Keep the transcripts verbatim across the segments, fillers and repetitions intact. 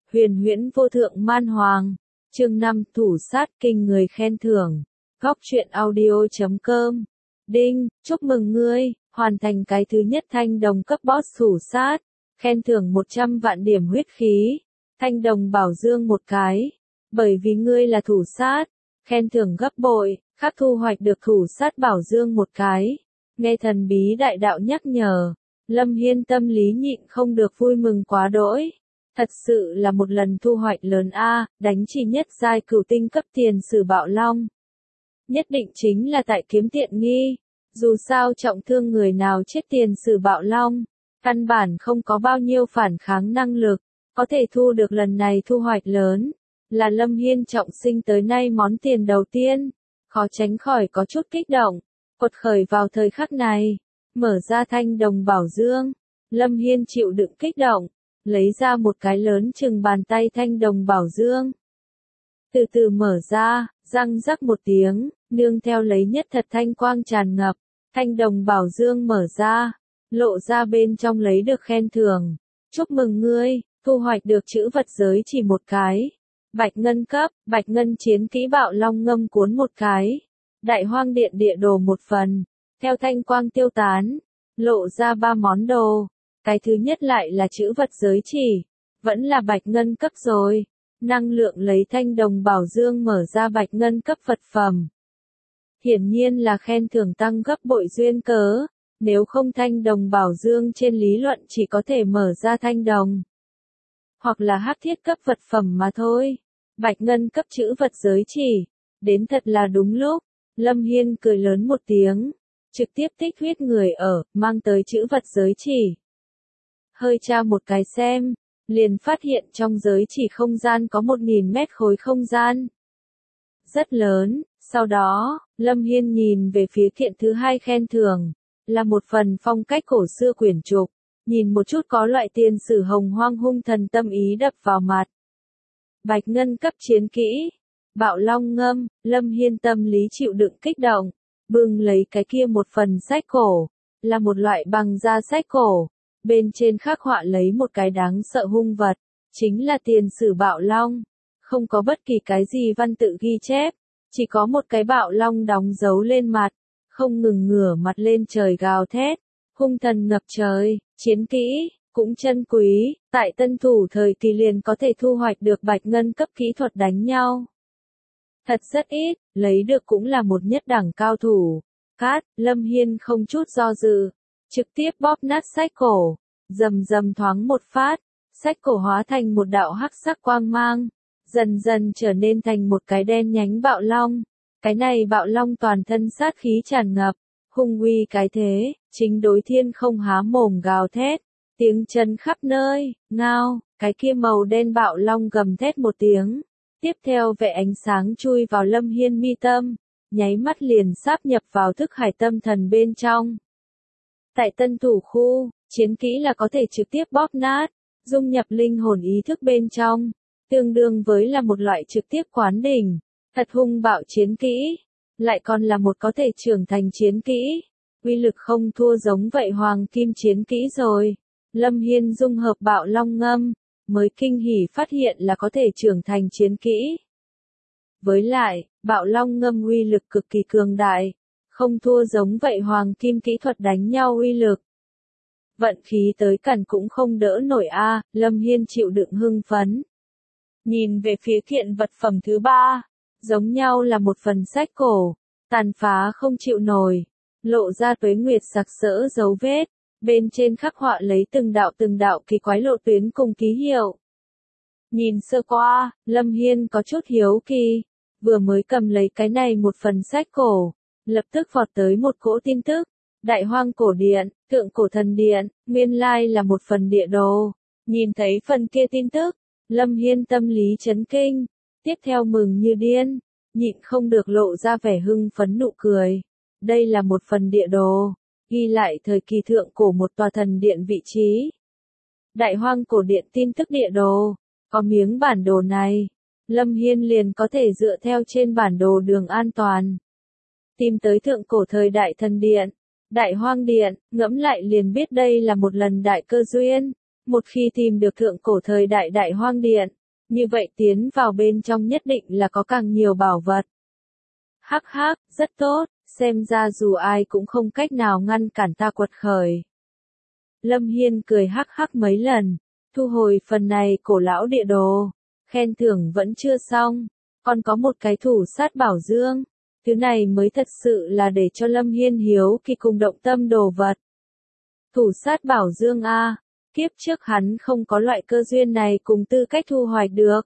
Huyền huyễn vô thượng man hoàng. Chương năm thủ sát kinh người khen thưởng. Góc truyện audio chấm com. Đinh, chúc mừng ngươi, hoàn thành cái thứ nhất thanh đồng cấp boss thủ sát. Khen thưởng một trăm vạn điểm huyết khí. Thanh đồng bảo dương một cái. Bởi vì ngươi là thủ sát. Khen thưởng gấp bội, khắc thu hoạch được thủ sát bảo dương một cái. Nghe thần bí đại đạo nhắc nhở. Lâm Hiên tâm lý nhịn không được vui mừng quá đỗi. Thật sự là một lần thu hoạch lớn a, đánh chỉ nhất giai cửu tinh cấp tiền sử bạo long. Nhất định chính là tại kiếm tiện nghi. Dù sao trọng thương người nào chết tiền sử bạo long, căn bản không có bao nhiêu phản kháng năng lực, có thể thu được lần này thu hoạch lớn. Là Lâm Hiên trọng sinh tới nay món tiền đầu tiên, khó tránh khỏi có chút kích động, quật khởi vào thời khắc này, mở ra thanh đồng bảo dương. Lâm Hiên chịu đựng kích động, lấy ra một cái lớn chừng bàn tay thanh đồng bảo dương. Từ từ mở ra, răng rắc một tiếng, nương theo lấy nhất thật thanh quang tràn ngập, thanh đồng bảo dương mở ra, lộ ra bên trong lấy được khen thưởng. Chúc mừng ngươi, thu hoạch được chữ vật giới chỉ một cái. Bạch ngân cấp, bạch ngân chiến kỹ bạo long ngâm cuốn một cái. Đại hoang điện địa đồ một phần. Theo thanh quang tiêu tán, lộ ra ba món đồ. Cái thứ nhất lại là chữ vật giới chỉ. Vẫn là bạch ngân cấp rồi. Năng lượng lấy thanh đồng bảo dương mở ra bạch ngân cấp vật phẩm. Hiển nhiên là khen thưởng tăng gấp bội duyên cớ. Nếu không thanh đồng bảo dương trên lý luận chỉ có thể mở ra thanh đồng. Hoặc là hắc thiết cấp vật phẩm mà thôi. Bạch ngân cấp chữ vật giới chỉ. Đến thật là đúng lúc. Lâm Hiên cười lớn một tiếng. Trực tiếp tích huyết người ở, mang tới chữ vật giới chỉ. Hơi tra một cái xem. Liền phát hiện trong giới chỉ không gian có một nghìn mét khối không gian. Rất lớn. Sau đó, Lâm Hiên nhìn về phía kiện thứ hai khen thưởng. Là một phần phong cách cổ xưa quyển trục. Nhìn một chút có loại tiền sử hồng hoang hung thần tâm ý đập vào mặt. Bạch ngân cấp chiến kỹ. Bạo long ngâm, Lâm Hiên tâm lý chịu đựng kích động. Bưng lấy cái kia một phần sách cổ. Là một loại bằng da sách cổ. Bên trên khắc họa lấy một cái đáng sợ hung vật. Chính là tiền sử bạo long. Không có bất kỳ cái gì văn tự ghi chép. Chỉ có một cái bạo long đóng dấu lên mặt. Không ngừng ngửa mặt lên trời gào thét. Hung thần ngập trời, chiến kỹ, cũng chân quý, tại tân thủ thời kỳ liền có thể thu hoạch được bạch ngân cấp kỹ thuật đánh nhau. Thật rất ít, lấy được cũng là một nhất đẳng cao thủ. Cát, Lâm Hiên không chút do dự, trực tiếp bóp nát sách cổ, rầm rầm thoáng một phát, sách cổ hóa thành một đạo hắc sắc quang mang, dần dần trở nên thành một cái đen nhánh bạo long. Cái này bạo long toàn thân sát khí tràn ngập, hung uy cái thế, chính đối thiên không há mồm gào thét, tiếng chân khắp nơi, ngao, cái kia màu đen bạo long gầm thét một tiếng, tiếp theo vệ ánh sáng chui vào Lâm Hiên mi tâm, nháy mắt liền sáp nhập vào thức hải tâm thần bên trong. Tại tân thủ khu, chiến kỹ là có thể trực tiếp bóp nát, dung nhập linh hồn ý thức bên trong, tương đương với là một loại trực tiếp quán đỉnh, thật hung bạo chiến kỹ, lại còn là một có thể trưởng thành chiến kỹ. Uy lực không thua giống vậy hoàng kim chiến kỹ rồi. Lâm Hiên dung hợp bạo long ngâm, mới kinh hỉ phát hiện là có thể trưởng thành chiến kỹ. Với lại, bạo long ngâm uy lực cực kỳ cường đại, không thua giống vậy hoàng kim kỹ thuật đánh nhau uy lực. Vận khí tới cẩn cũng không đỡ nổi a, Lâm Hiên chịu đựng hưng phấn. Nhìn về phía kiện vật phẩm thứ ba, giống nhau là một phần sách cổ, tàn phá không chịu nổi. Lộ ra tuế nguyệt sặc sỡ dấu vết, bên trên khắc họa lấy từng đạo từng đạo kỳ quái lộ tuyến cùng ký hiệu. Nhìn sơ qua, Lâm Hiên có chút hiếu kỳ, vừa mới cầm lấy cái này một phần sách cổ, lập tức vọt tới một cỗ tin tức, đại hoang cổ điện, thượng cổ thần điện, nguyên lai là một phần địa đồ. Nhìn thấy phần kia tin tức, Lâm Hiên tâm lý chấn kinh, tiếp theo mừng như điên, nhịn không được lộ ra vẻ hưng phấn nụ cười. Đây là một phần địa đồ, ghi lại thời kỳ thượng cổ một tòa thần điện vị trí. Đại hoang cổ điện tin tức địa đồ, có miếng bản đồ này, Lâm Hiên liền có thể dựa theo trên bản đồ đường an toàn. Tìm tới thượng cổ thời đại thần điện, đại hoang điện, ngẫm lại liền biết đây là một lần đại cơ duyên. Một khi tìm được thượng cổ thời đại Đại Hoang Điện, như vậy tiến vào bên trong nhất định là có càng nhiều bảo vật. Hắc hắc, rất tốt, xem ra dù ai cũng không cách nào ngăn cản ta quật khởi. Lâm Hiên cười hắc hắc mấy lần, thu hồi phần này cổ lão địa đồ, khen thưởng vẫn chưa xong, còn có một cái thủ sát bảo dương, thứ này mới thật sự là để cho Lâm Hiên hiếu kỳ cùng động tâm đồ vật. Thủ sát bảo dương a, kiếp trước hắn không có loại cơ duyên này cùng tư cách thu hoạch được.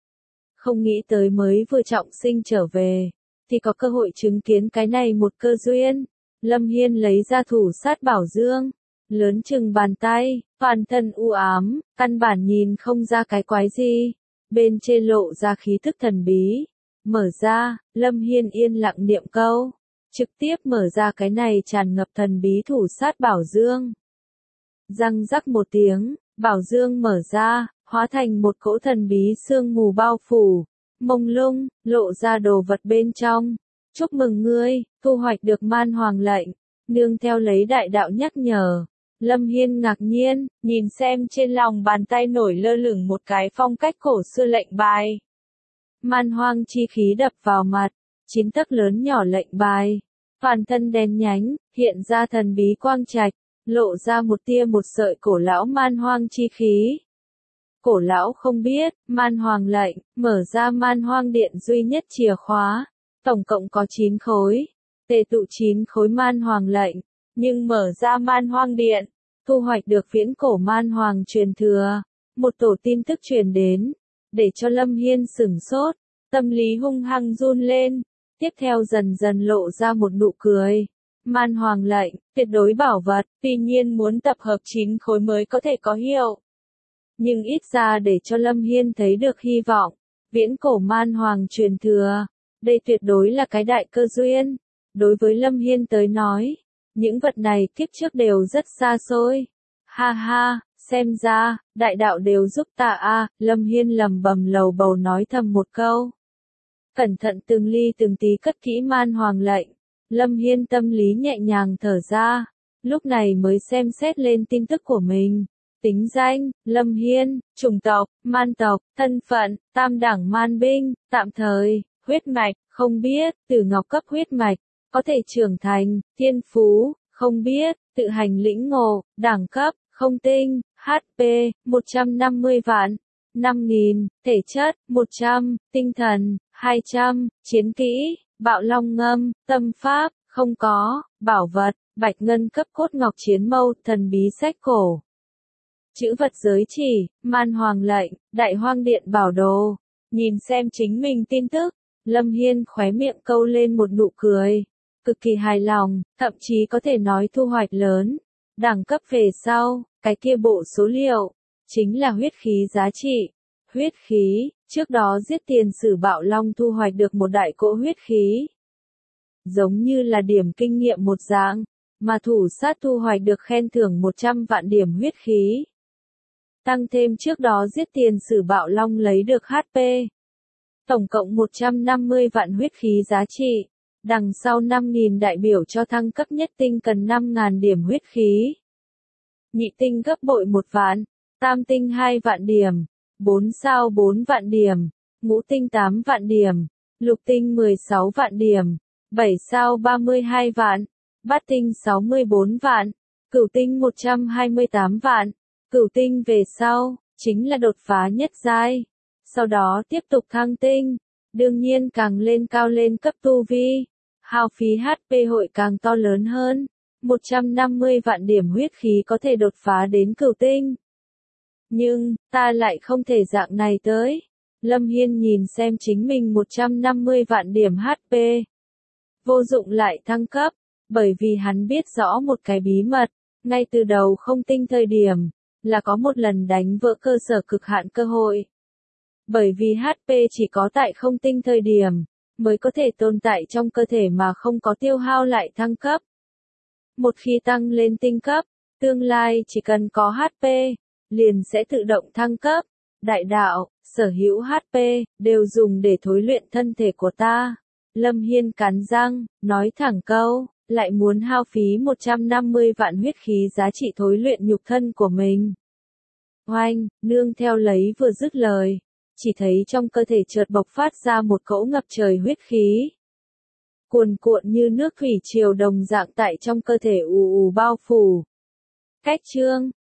Không nghĩ tới mới vừa trọng sinh trở về, thì có cơ hội chứng kiến cái này một cơ duyên. Lâm Hiên lấy ra thủ sát bảo dương, lớn chừng bàn tay, toàn thân u ám, căn bản nhìn không ra cái quái gì. Bên trên lộ ra khí thức thần bí. Mở ra, Lâm Hiên yên lặng niệm câu, trực tiếp mở ra cái này tràn ngập thần bí thủ sát bảo dương. Răng rắc một tiếng, bảo dương mở ra, hóa thành một cỗ thần bí sương mù bao phủ, mông lung, lộ ra đồ vật bên trong. Chúc mừng ngươi, thu hoạch được man hoàng lệnh, nương theo lấy đại đạo nhắc nhở. Lâm Hiên ngạc nhiên, nhìn xem trên lòng bàn tay nổi lơ lửng một cái phong cách cổ xưa lệnh bài. Man hoang chi khí đập vào mặt, chín tấc lớn nhỏ lệnh bài, toàn thân đen nhánh, hiện ra thần bí quang trạch, lộ ra một tia một sợi cổ lão man hoang chi khí. Cổ lão không biết, man hoàng lệnh, mở ra man hoang điện duy nhất chìa khóa, tổng cộng có chín khối, tề tụ chín khối man hoàng lệnh, nhưng mở ra man hoang điện, thu hoạch được viễn cổ man hoàng truyền thừa, một tổ tin tức truyền đến, để cho Lâm Hiên sửng sốt, tâm lý hung hăng run lên, tiếp theo dần dần lộ ra một nụ cười. Man hoàng lệnh, tuyệt đối bảo vật, tuy nhiên muốn tập hợp chín khối mới có thể có hiệu. Nhưng ít ra để cho Lâm Hiên thấy được hy vọng, viễn cổ man hoàng truyền thừa, đây tuyệt đối là cái đại cơ duyên. Đối với Lâm Hiên tới nói, những vật này kiếp trước đều rất xa xôi. Ha ha, xem ra, đại đạo đều giúp ta a. Lâm Hiên lầm bầm lầu bầu nói thầm một câu. Cẩn thận từng ly từng tí cất kỹ man hoàng lệnh, Lâm Hiên tâm lý nhẹ nhàng thở ra, lúc này mới xem xét lên tin tức của mình. Tính danh, Lâm Hiên, chủng tộc, man tộc, thân phận, tam đẳng man binh, tạm thời, huyết mạch, không biết, tử ngọc cấp huyết mạch, có thể trưởng thành, thiên phú, không biết, tự hành lĩnh ngộ, đẳng cấp, không tinh, hát pê, một trăm năm mươi vạn, năm nghìn, thể chất, một trăm, tinh thần, hai trăm, chiến kỹ, bạo long ngâm, tâm pháp, không có, bảo vật, bạch ngân cấp cốt ngọc chiến mâu, thần bí sách cổ. Chữ vật giới chỉ, man hoàng lệnh, đại hoang điện bảo đồ. Nhìn xem chính mình tin tức, Lâm Hiên khóe miệng câu lên một nụ cười. Cực kỳ hài lòng, thậm chí có thể nói thu hoạch lớn. Đẳng cấp về sau, cái kia bộ số liệu, chính là huyết khí giá trị. Huyết khí, trước đó giết tiền sử bạo long thu hoạch được một đại cỗ huyết khí. Giống như là điểm kinh nghiệm một dạng, mà thủ sát thu hoạch được khen thưởng một trăm vạn điểm huyết khí. Tăng thêm trước đó giết tiền sử bạo long lấy được hát pê. Tổng cộng một trăm năm mươi vạn huyết khí giá trị. Đằng sau năm nghìn đại biểu cho thăng cấp nhất tinh cần năm nghìn điểm huyết khí. Nhị tinh gấp bội một vạn. Tam tinh hai vạn điểm. Bốn sao bốn vạn điểm. Ngũ tinh tám vạn điểm. Lục tinh mười sáu vạn điểm. Bảy sao ba mươi hai vạn. Bát tinh sáu mươi bốn vạn. Cửu tinh một trăm hai mươi tám vạn. Cửu tinh về sau, chính là đột phá nhất giai. Sau đó tiếp tục thăng tinh. Đương nhiên càng lên cao lên cấp tu vi. Hao phí hát pê hội càng to lớn hơn. một trăm năm mươi vạn điểm huyết khí có thể đột phá đến cửu tinh. Nhưng, ta lại không thể dạng này tới. Lâm Hiên nhìn xem chính mình một trăm năm mươi vạn điểm hát pê. Vô dụng lại thăng cấp, bởi vì hắn biết rõ một cái bí mật. Ngay từ đầu không tinh thời điểm, là có một lần đánh vỡ cơ sở cực hạn cơ hội. Bởi vì hát pê chỉ có tại không tinh thời điểm, mới có thể tồn tại trong cơ thể mà không có tiêu hao lại thăng cấp. Một khi tăng lên tinh cấp, tương lai chỉ cần có hát pê, liền sẽ tự động thăng cấp. Đại đạo, sở hữu hát pê, đều dùng để thối luyện thân thể của ta. Lâm Hiên cắn răng, nói thẳng câu, lại muốn hao phí một trăm năm mươi vạn huyết khí giá trị thối luyện nhục thân của mình. Oanh, nương theo lấy vừa dứt lời, chỉ thấy trong cơ thể chợt bộc phát ra một cỗ ngập trời huyết khí. Cuồn cuộn như nước thủy triều đồng dạng tại trong cơ thể ù ù bao phủ. Cách chương